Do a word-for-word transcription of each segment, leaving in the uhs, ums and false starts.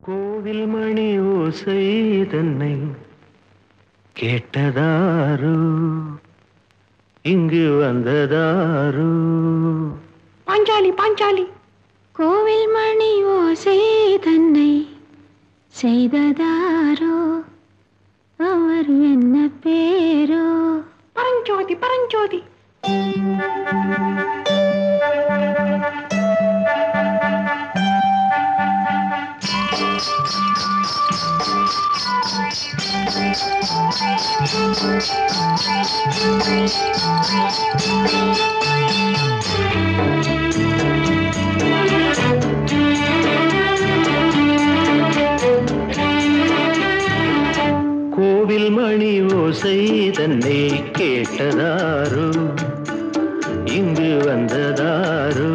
கோவில் மணி ஓசை தன்னை கேட்டதாரு, இங்கு வந்ததாரு. பாஞ்சாலி பாஞ்சாலி. கோவில் மணி ஓசை தன்னை செய்ததாரோ, அவர் என்ன பேரோ? பரஞ்சோதி பரஞ்சோதி. கோவில் மணி ஓசை தன்னை கேட்டதாரு, இங்கு வந்ததாரு.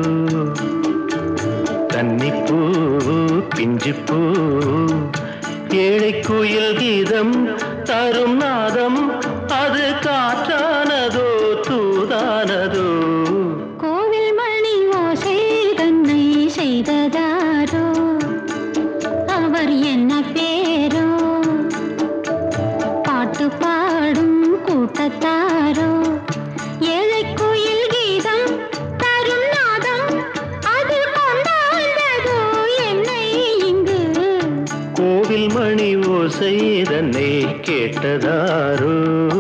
கன்னிப்பூ பிஞ்சிப்பூ ஏழை குயில் கீதம் தரும் நாதம், அது காற்றானதோ தூதானதோ? கோவில் மணி ஓசை தன்னை செய்ததாரோ, அவர் என்ன பேரோ? பாட்டு பாடும் கூட்டத்தாரோ, ஏழை குயில் கீதம் தரும் நாதம், அது கொண்டாண்டதோ என்னை இங்கு? கோவில் மணி ஓசை தன்னை கேட்டதாரோ.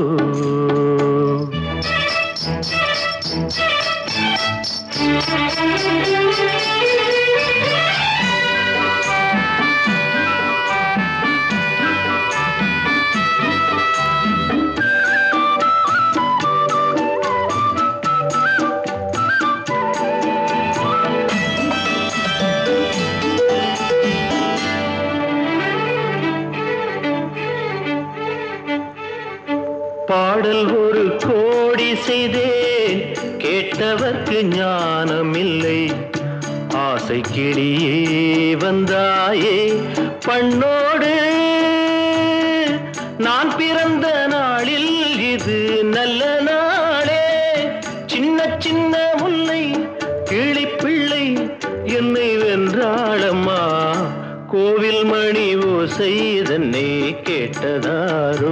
பாடல் ஒரு கோடி செய்தேன், கேட்டவர்க்கு ஞானம் இல்லை. ஆசை கிளியே வந்தாயே பண்ணோடு, நான் பிறந்த நாளில் இது நல்ல நாளே. சின்ன சின்ன முல்லை கிளிப்பிள்ளை என்னை வென்றாளம்மா, கோவில் மணி ஓசை தன்னை கேட்டதாரோ.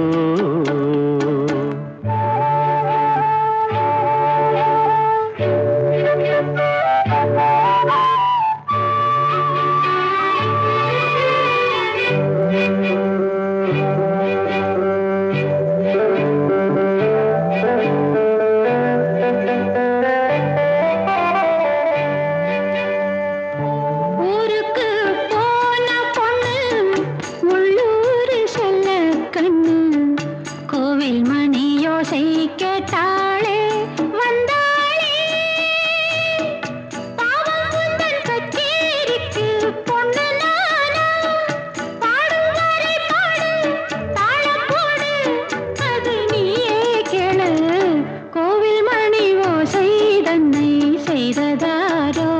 கேட்டாளே வந்தாளே, பாவம் உந்தன் கச்சேரிக்கு பொண்ணு நானா? பாடும் வரை பாடு, தாளம் போடு, அது நீயே கேளு. கோவில் மணி ஓசை தன்னை செய்ததாரோ?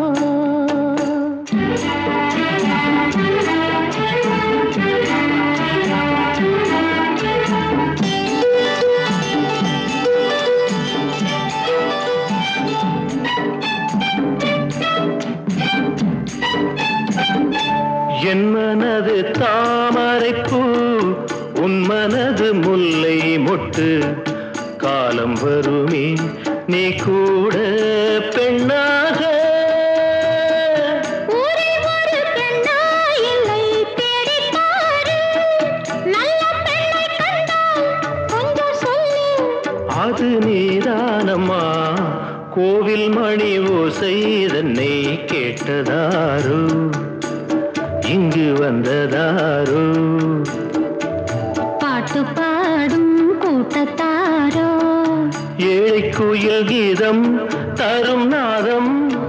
என் மனது தாமரைப்பூ, உன் மனது முல்லை மொட்டு. காலம் வருமே நீ கூட பெண்ணாக, அது நீதானம்மா. கோவில் மணி ஓசை தன்னை கேட்டதாரு, இங்கு வந்ததாரோ? பாட்டு பாடும் கூட்டத்தாரோ, ஏழை குயில் கீதம் தரும் நாதம்,